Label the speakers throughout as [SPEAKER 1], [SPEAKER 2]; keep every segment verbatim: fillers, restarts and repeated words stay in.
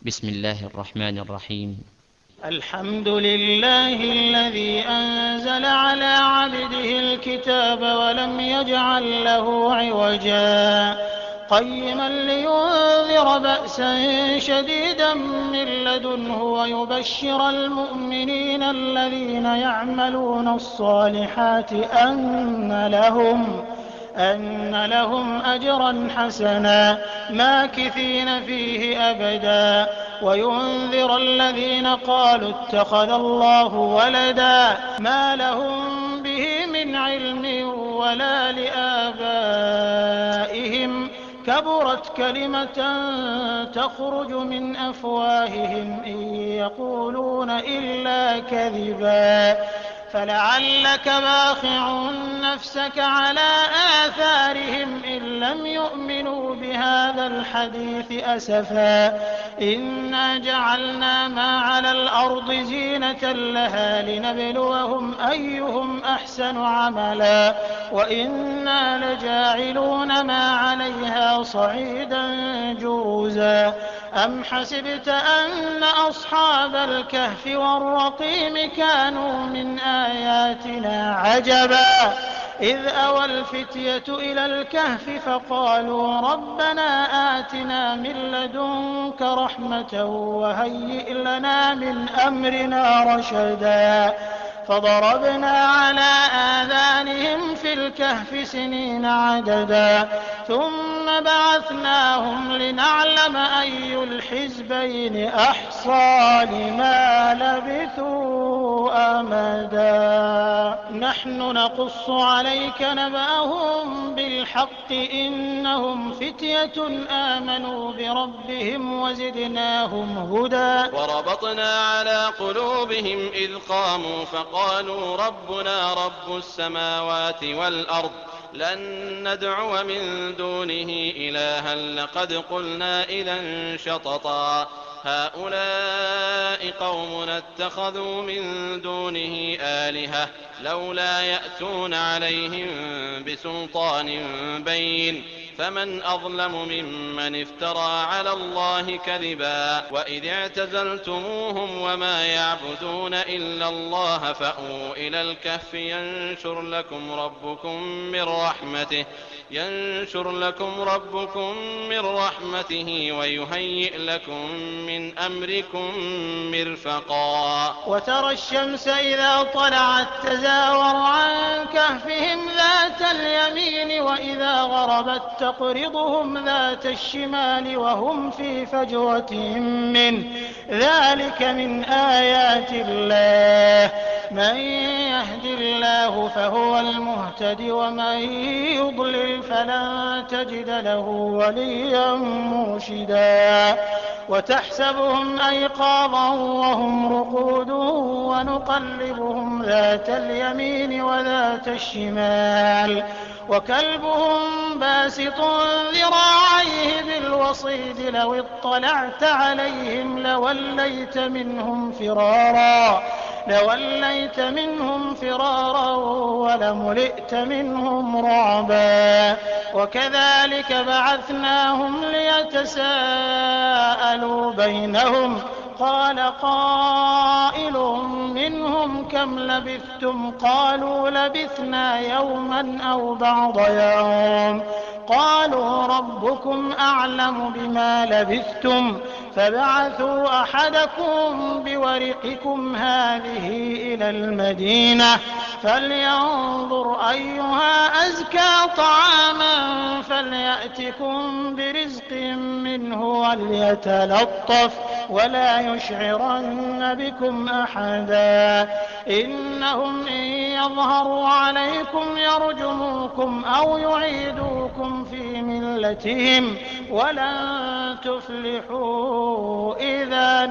[SPEAKER 1] بسم الله الرحمن الرحيم.
[SPEAKER 2] الحمد لله الذي أنزل على عبده الكتاب ولم يجعل له عوجا قيما لينذر بأسا شديدا من لدنه ويبشر المؤمنين الذين يعملون الصالحات أن لهم أن لهم أجرا حسنا ماكثين فيه أبدا وينذر الذين قالوا اتخذ الله ولدا ما لهم به من علم ولا لآبائهم كبرت كلمة تخرج من أفواههم إن يقولون إلا كذبا فلعلك باخع نفسك على آثارهم إن لم يؤمنوا بهذا الحديث أسفا إنا جعلنا ما على الأرض زينة لها لنبلوهم أيهم أحسن عملا وإنا لجاعلون ما عليها صعيدا جرزا أم حسبت أن أصحاب الكهف والرقيم كانوا من آياتنا عجبا إذ أوى الفتية إلى الكهف فقالوا ربنا آتنا من لدنك رحمة وهيئ لنا من أمرنا رشدا فضربنا على آذانهم في الكهف سنين عددا ثم بعثناهم لنعلم أي الحزبين أحصى لما لبثوا أمدا نحن نقص عليك نبأهم بالحق إنهم فتية آمنوا بربهم وزدناهم هدى
[SPEAKER 3] وربطنا على قلوبهم إذ قاموا فقالوا ربنا رب السماوات والأرض لن ندعو من دونه إلها لقد قلنا إذا شططا هؤلاء قومنا اتخذوا من دونه آلهة لولا يأتون عليهم بسلطان بين فمن أظلم ممن افترى على الله كذبا وإذ اعتزلتموهم وما يعبدون إلا الله فأووا إلى الكهف ينشر لكم ربكم من رحمته ينشر لكم ربكم من رحمته ويهيئ لكم من أمركم مرفقا
[SPEAKER 2] وترى الشمس إذا طلعت تزاور عن كهفهم ذات اليمين وإذا غربت تقرضهم ذات الشمال وهم في فجوة منه ذلك من آيات الله من يهد الله فهو المهتد ومن يضلل فلن تجد له وليا مرشدا وتحسبهم أيقاظا وهم رقود ونقلبهم ذات اليمين وذات الشمال وكلبهم باسط ذراعيه بالوصيد لو اطلعت عليهم لوليت منهم فرارا لوليت منهم فرارا ولملئت منهم رعبا وكذلك بعثناهم ليتساءلوا بينهم قال قائل منهم كم لبثتم قالوا لبثنا يوما أو بعض يوم قالوا ربكم أعلم بما لبثتم فبعثوا أحدكم بورقكم هذه إلى المدينة فلينظر أيها أزكى طعاما فليأتكم برزق منه وليتلطف ولا يشعرن بكم أحدا إنهم إن يظهروا عليكم يرجموكم أو يعيدوكم في ملتهم ولن تفلحوا إذا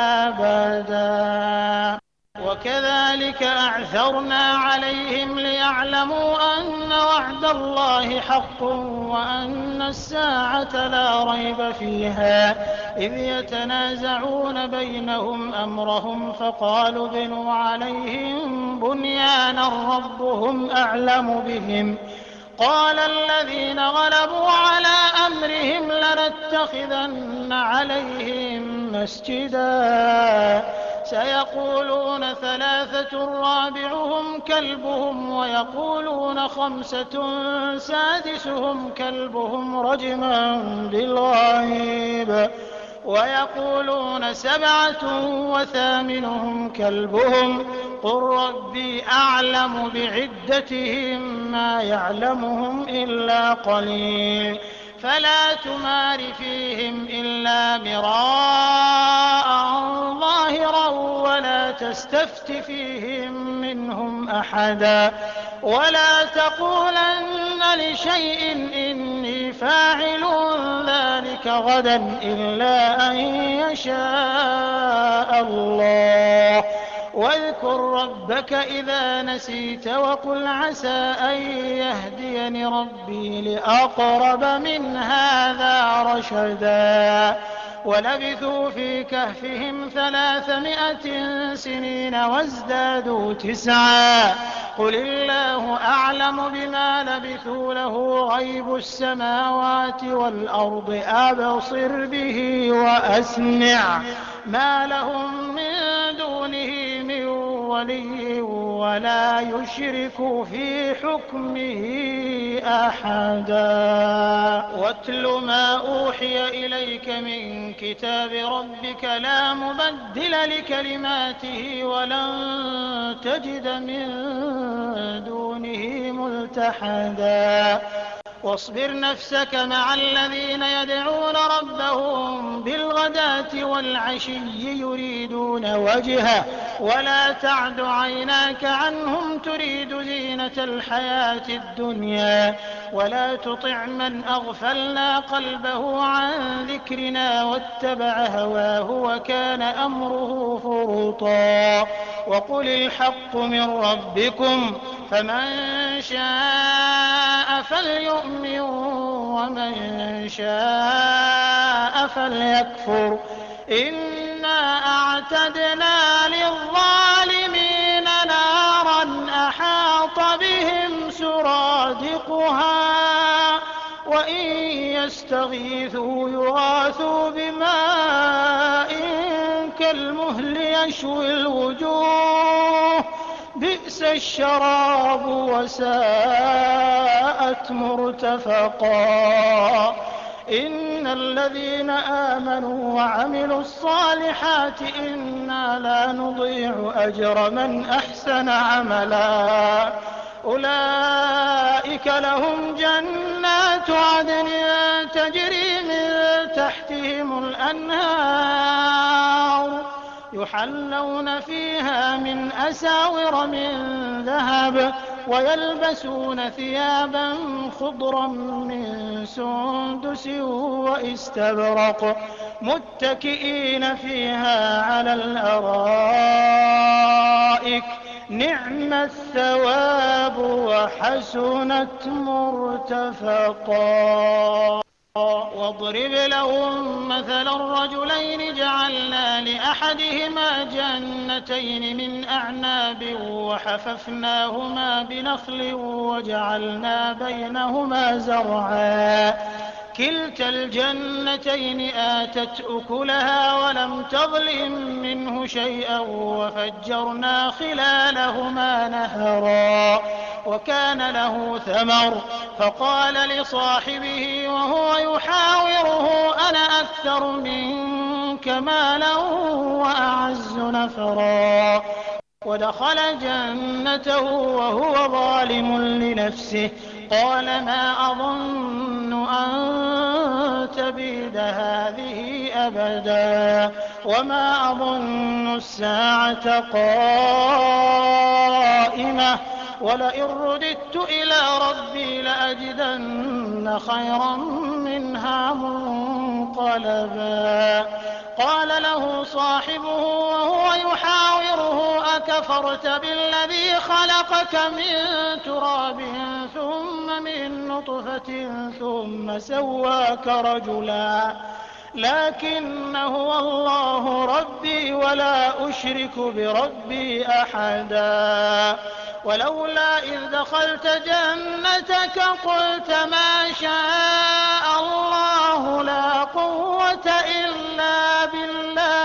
[SPEAKER 2] أبدا وكذلك أعثرنا عليهم ليعلموا أن وعد الله حق وأن الساعة لا ريب فيها إذ يتنازعون بينهم أمرهم فقالوا ابنوا عليهم بنيانا ربهم أعلم بهم قال الذين غلبوا على أمرهم لنتخذن عليهم مسجدا سيقولون ثلاثة رابعهم كلبهم ويقولون خمسة سادسهم كلبهم رجما بالغيب ويقولون سبعة وثامنهم كلبهم قل ربي أعلم بعدتهم ما يعلمهم إلا قليل فلا تمار فيهم إلا مراء ظاهرا ولا تستفت فيهم منهم أحدا ولا تقولن لشيء إني فاعل ذلك غدا إلا أن يشاء الله واذكر ربك إذا نسيت وقل عسى أن يهديني ربي لأقرب من هذا رشدا ولبثوا في كهفهم ثلاثمائة سنين وازدادوا تسعا قل الله أعلم بما لبثوا له غيب السماوات والأرض أبصر به وأسمع ما لهم من دونه من ولي ولا يشرك في حكمه أحدا واتل ما أوحي إليك من كتاب ربك لا مبدل لكلماته ولن تجد من دونه ملتحدا واصبر نفسك مع الذين يدعون ربهم بالغداة والعشي يريدون وجهه ولا تعد عيناك عنهم تريد زينة الحياة الدنيا ولا تطع من أغفلنا قلبه عن ذكرنا واتبع هواه وكان أمره فرطا وقل الحق من ربكم فمن شاء فليؤمن ومن شاء فليكفر إنا أعتدنا للظالمين نارا أحاط بهم سرادقها وإن يستغيثوا يغاثوا بماء كالمهل يشوي الوجوه بئس الشراب وساءت مرتفقا إن الذين آمنوا وعملوا الصالحات إنا لا نضيع أجر من أحسن عملا أولئك لهم جنات عدن تجري من تحتهم الأنهار يحلون فيها من أساور من ذهب ويلبسون ثيابا خضرا من سندس واستبرق متكئين فيها على الأرائك نعم الثواب وحسنت مرتفقا واضرب لهم مثل الرجلين جعلنا لأحدهما جنتين من أعناب وحففناهما بنخل وجعلنا بينهما زرعا كلتا الجنتين آتت أكلها ولم تظلم منه شيئا وفجرنا خلالهما نهرا وكان له ثمر فقال لصاحبه وهو يحاوره أنا أكثر منك مالا وأعز نفرا ودخل جنته وهو ظالم لنفسه قال ما أظن أن تبيد هذه أبدا وما أظن الساعة قائمة ولئن رددت إلى ربي لأجدن خيرا منها منقلبا قال له صاحبه وهو يحاوره أكفرت بالذي خلقك من تراب ثم من نطفة ثم سواك رجلا لكن هو الله ربي ولا أشرك بربي أحدا ولولا إذ دخلت جنتك قلت ما شاء الله لا قوة إلا بالله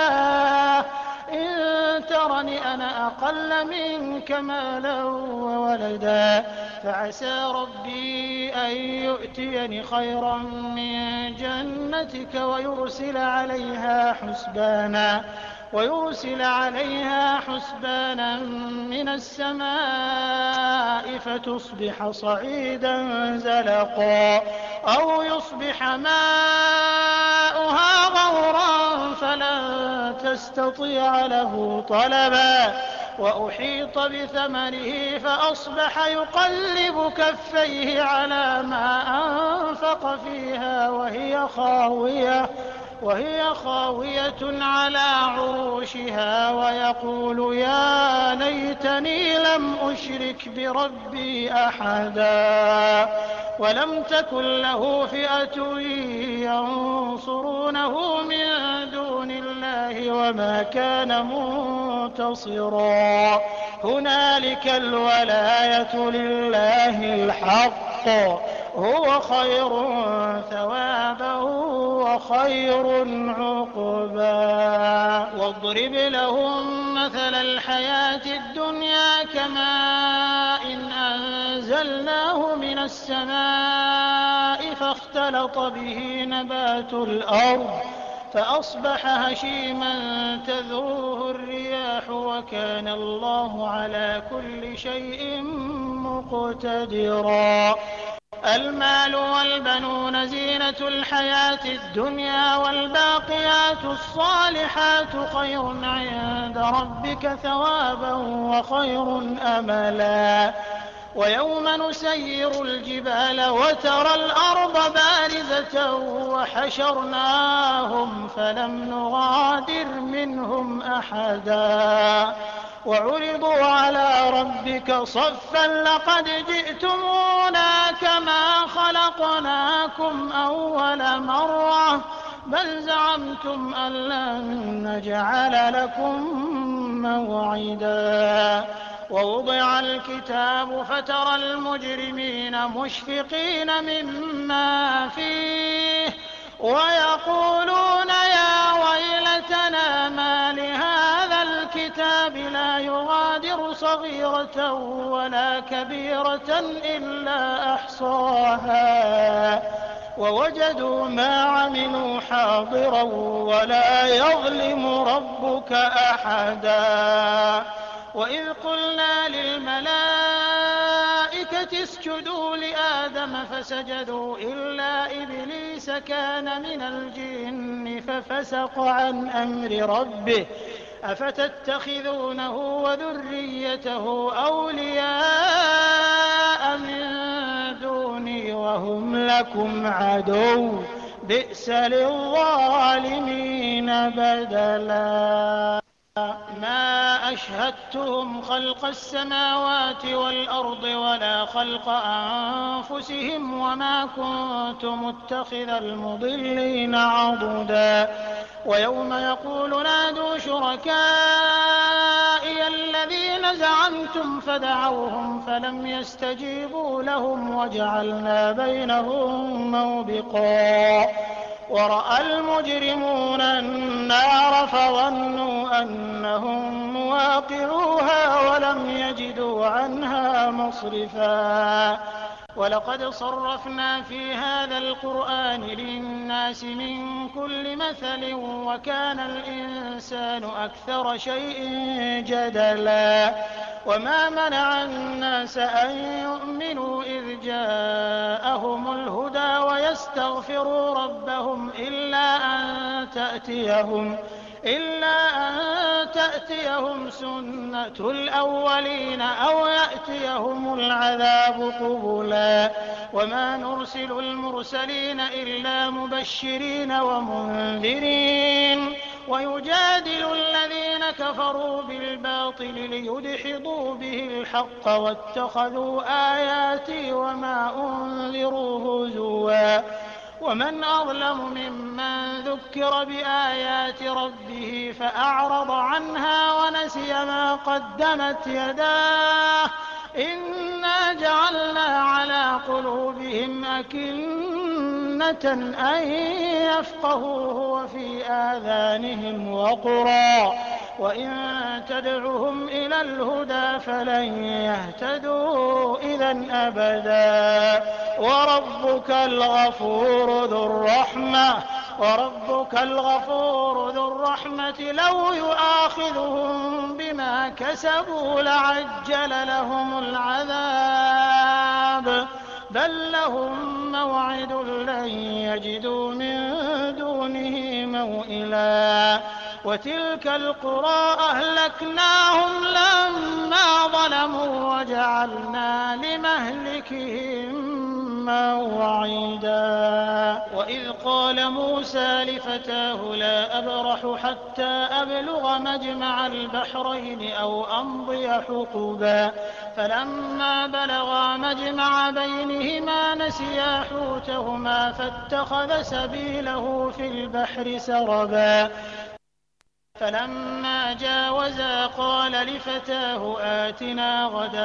[SPEAKER 2] وأنا أقل منك مالا وولدا فعسى ربي أن يؤتيني خيرا من جنتك ويرسل عليها حسبانا ويرسل عليها حسبانا من السماء فتصبح صعيدا زلقا أو يصبح ماؤها غورا فلن تستطيع له طلبا وأحيط بثمره فأصبح يقلب كفيه على ما أنفق فيها وهي خاوية وهي خاوية على عروشها ويقول يا ليتني لم أشرك بربي أحدا ولم تكن له فئة ينصرونه من دون الله وما كان منتصرا هنالك الولاية لله الحق هو خير ثوابا وخير عقبا واضرب لهم مثل الحياة الدنيا كماء إن أنزلناه من السماء فاختلط به نبات الأرض فأصبح هشيما تذروه الرياح وكان الله على كل شيء مقتدرا المال والبنون زينة الحياة الدنيا والباقيات الصالحات خير عند ربك ثوابا وخير أملا ويوم نسير الجبال وترى الأرض بارزة وحشرناهم فلم نغادر منهم أحدا وعرضوا على ربك صفا لقد جئتمونا كما خلقناكم أول مرة بل زعمتم أن لن نجعل لكم موعدا ووضع الكتاب فترى المجرمين مشفقين مما فيه ويقولون يا ويلتنا ما لهذا الكتاب لا يغادر صغيرة ولا كبيرة إلا أحصاها ووجدوا ما عملوا حاضرا ولا يظلم ربك أحدا وإذ قلنا للملائكة اسجدوا لآدم فسجدوا إلا إبليس كان من الجن ففسق عن أمر ربه أفتتخذونه وذريته أولياء من دوني وهم لكم عدو بئس للظالمين بدلا ما أشهدتهم خلق السماوات والأرض ولا خلق أنفسهم وما كنت متخذ المضلين عضدا ويوم يقول نادوا شركائي الذين زعمتم فدعوهم فلم يستجيبوا لهم وجعلنا بينهم موبقا ورأى المجرمون النار فظنوا أنهم مواقعوها ولم يجدوا عنها مصرفا ولقد صرفنا في هذا القرآن للناس من كل مثل وكان الإنسان أكثر شيء جدلا وما منع الناس أن يؤمنوا إذ جاءهم الهدى ويستغفروا ربهم إلا أن تأتيهم إلا أن تأتيهم سنة الأولين أو يأتيهم العذاب قبلا وما نرسل المرسلين إلا مبشرين ومنذرين ويجادل الذين كفروا بالباطل ليدحضوا به الحق واتخذوا آياتي وما أنذروا هزوا ومن أظلم ممن ذكر بآيات ربه فأعرض عنها ونسي ما قدمت يداه إنا جعلنا على قلوبهم أكنة أن يفقهوه وفي آذانهم وقرا وإن تدعهم إلى الهدى فلن يهتدوا إذا أبدا وربك الغفور ذو الرحمة وربك الغفور ذو الرحمة لو يؤاخذهم بما كسبوا لعجل لهم العذاب بل لهم موعد لن يجدوا من دونه موئلا وتلك القرى أهلكناهم لما ظلموا وجعلنا لمهلكهم موعدا وإذ قال موسى لفتاه لا أبرح حتى أبلغ مجمع البحرين أو أمضي حقبا فلما بلغا مجمع بينهما نسيا حوتهما فاتخذ سبيله في البحر سربا فلما جاوزا قال لفتاه آتنا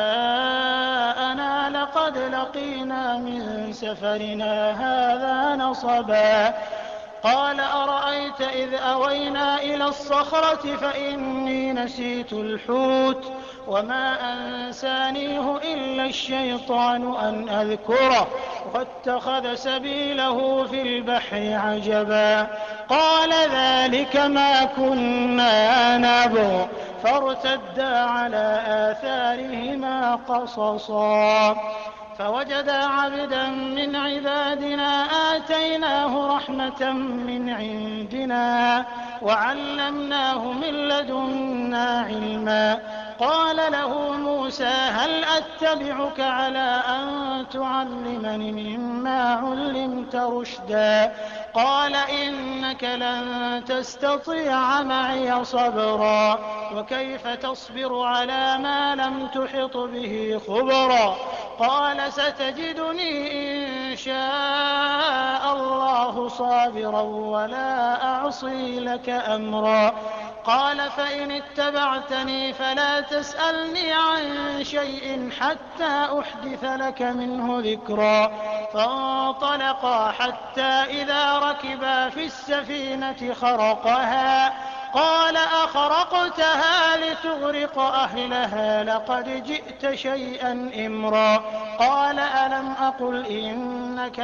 [SPEAKER 2] غداءنا لقد لقينا من سفرنا هذا نصبا قال أرأيت إذ أوينا إلى الصخرة فإني نسيت الحوت وما أنسانيه إلا الشيطان أن أذكره واتخذ سبيله في البحر عجبا قال ذلك ما كنا نبغ فارتدا على آثارهما قصصا فوجدا عبدا من عبادنا آتيناه رحمة من عندنا وعلمناه من لدنا علما قال له موسى هل أتبعك على أن تعلمني مما علمت رشدا قال إنك لن تستطيع معي صبرا وكيف تصبر على ما لم تحط به خبرا قال ستجدني إن شاء الله صابرا ولا أعصي لك أمرا قال فإن اتبعتني فلا تسألني عن شيء حتى أحدث لك منه ذكرا فانطلقا حتى إذا ركبا في السفينة خرقها قال أخرقتها لتغرق أهلها لقد جئت شيئا إمرا قال ألم أقل إنك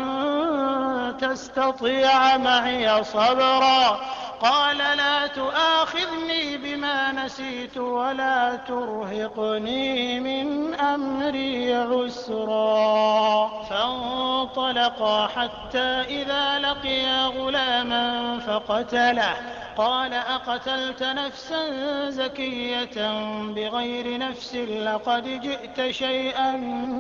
[SPEAKER 2] لن تستطيع معي صبرا قال لا تؤاخذني بما نسيت ولا ترهقني من أمري عسرا فانطلقا حتى إذا لقيا غلاما فقتله قال أقتلت نفسا زكية بغير نفس لقد جئت شيئا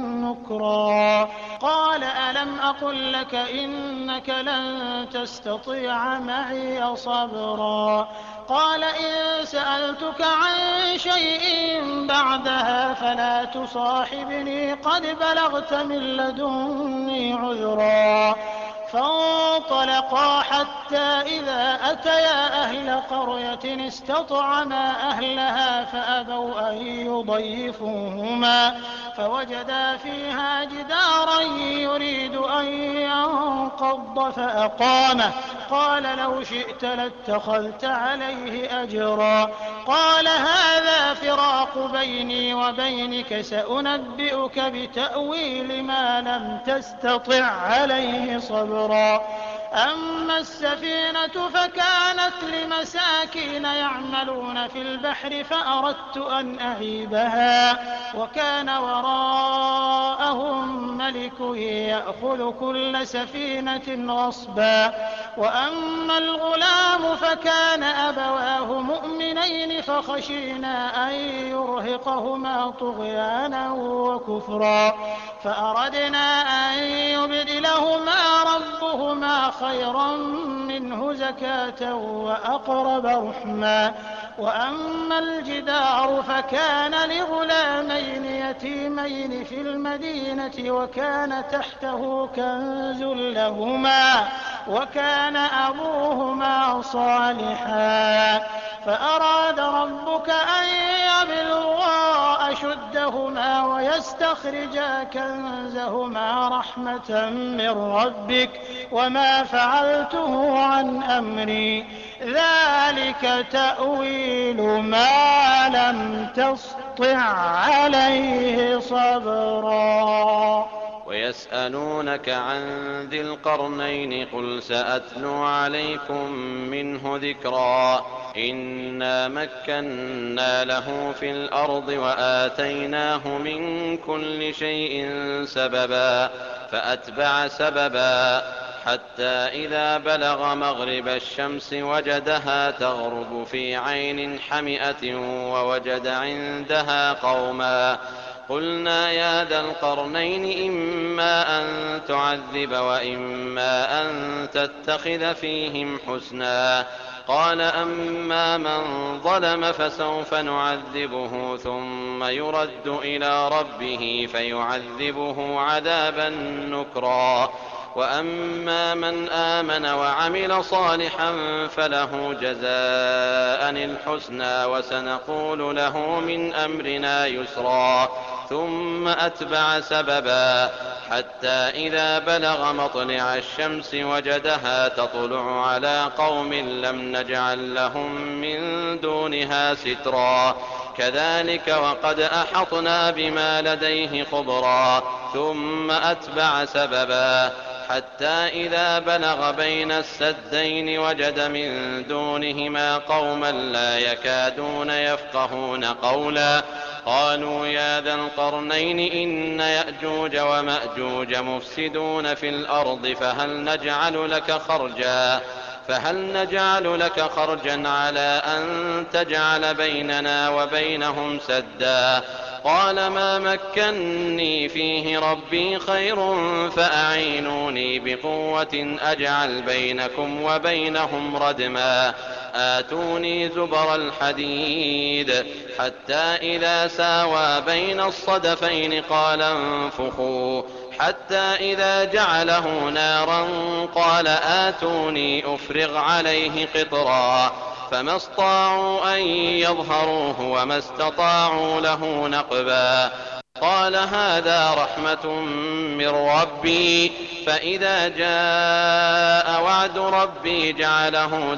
[SPEAKER 2] نكرا قال ألم أقل لك إنك لن تستطيع معي صبرا قال إن سألتك عن شيء بعدها فلا تصاحبني قد بلغت من لدني عذرا فانطلقا حتى إذا أتيا أهل قرية استطعما أهلها فأبوا أن يضيفوهما فوجدا فيها جدارا يريد أن ينقض فأقامه قال لو شئت لاتخذت عليه أجرا قال هذا فراق بيني وبينك سأنبئك بتأويل ما لم تستطع عليه صبرا أما السفينة فكانت لمساكين يعملون في البحر فأردت أن أعيبها وكان وراءهم ملك يأخذ كل سفينة غصبا وأما الغلام فكان أبواه مؤمنين فخشينا أن يرهقهما طغيانا وكفرا فأردنا أن يبدلهما ربهما خيرا منه زكاة وأقرب رحما وأما الجدار فكان لغلامين يتيمين في المدينة وكان تحته كنز لهما وكان أبوهما صالحا فأراد ربك أن يبلغا أشدهما ويستخرجا كنزهما رحمة من ربك وما فعلته عن أمري ذلك تأويل ما لم تسطع عليه صبرا.
[SPEAKER 3] ويسألونك عن ذي القرنين قل سأتلو عليكم منه ذكرا إنا مكنا له في الأرض وآتيناه من كل شيء سببا فأتبع سببا حتى إذا بلغ مغرب الشمس وجدها تغرب في عين حمئة ووجد عندها قوما قلنا يا ذا القرنين إما أن تعذب وإما أن تتخذ فيهم حسنا قال أما من ظلم فسوف نعذبه ثم يرد إلى ربه فيعذبه عذابا نكرا وأما من آمن وعمل صالحا فله جزاء الحسنى وسنقول له من أمرنا يسرا ثم أتبع سببا حتى إذا بلغ مطلع الشمس وجدها تطلع على قوم لم نجعل لهم من دونها سترا كذلك وقد أحطنا بما لديه خبرا ثم أتبع سببا حتى إذا بلغ بين السدين وجد من دونهما قوما لا يكادون يفقهون قولا قالوا يا ذا القرنين إن يأجوج ومأجوج مفسدون في الأرض فهل نجعل لك خرجا فهل نجعل لك خرجا على أن تجعل بيننا وبينهم سدا قال ما مكني فيه ربي خير فأعينوني بقوة أجعل بينكم وبينهم ردما آتوني زبر الحديد حتى إذا ساوى بين الصدفين قال انفخوا حتى إذا جعله نارا قال آتوني أفرغ عليه قطرا فما استطاعوا أن يظهروه وما استطاعوا له نقبا قال هذا رحمة من ربي فإذا جاء وعد ربي جعله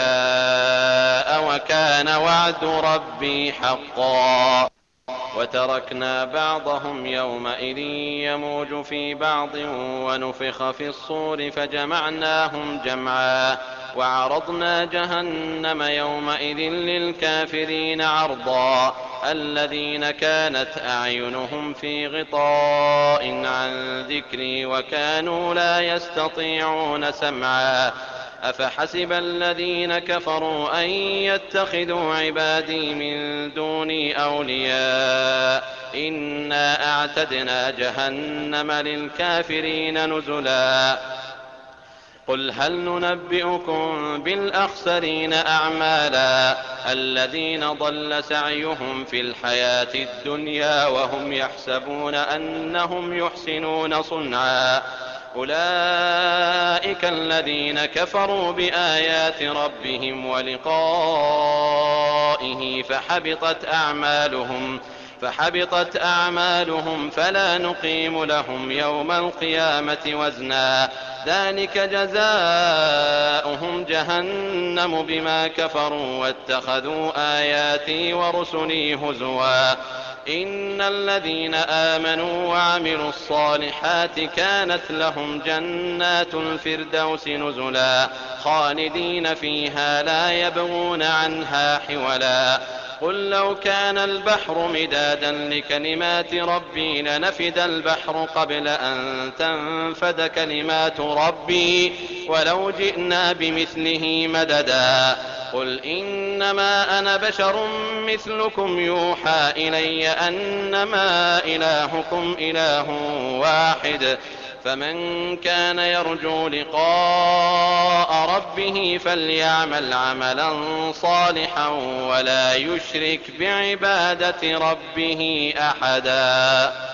[SPEAKER 3] دكاء وكان وعد ربي حقا وتركنا بعضهم يومئذ يموج في بعض ونفخ في الصور فجمعناهم جمعا وعرضنا جهنم يومئذ للكافرين عرضا الذين كانت أعينهم في غطاء عن ذكري وكانوا لا يستطيعون سمعا أفحسب الذين كفروا أن يتخذوا عبادي من دوني أولياء إنا أعتدنا جهنم للكافرين نزلا قل هل ننبئكم بالأخسرين أعمالا الذين ضل سعيهم في الحياة الدنيا وهم يحسبون أنهم يحسنون صنعا أولئك الذين كفروا بآيات ربهم ولقائه فحبطت أعمالهم فحبطت أعمالهم فلا نقيم لهم يوم القيامة وزنا ذلك جزاؤهم جهنم بما كفروا واتخذوا آياتي ورسلي هزوا إن الذين آمنوا وعملوا الصالحات كانت لهم جنات الفردوس نزلا خالدين فيها لا يبغون عنها حولا قل لو كان البحر مدادا لكلمات ربي لنفد البحر قبل أن تنفد كلمات ربي ولو جئنا بمثله مددا قل إنما أنا بشر مثلكم يوحى إلي أنما إلهكم إله واحد فمن كان يرجو لقاء ربه فليعمل عملا صالحا ولا يشرك بعبادة ربه أحدا.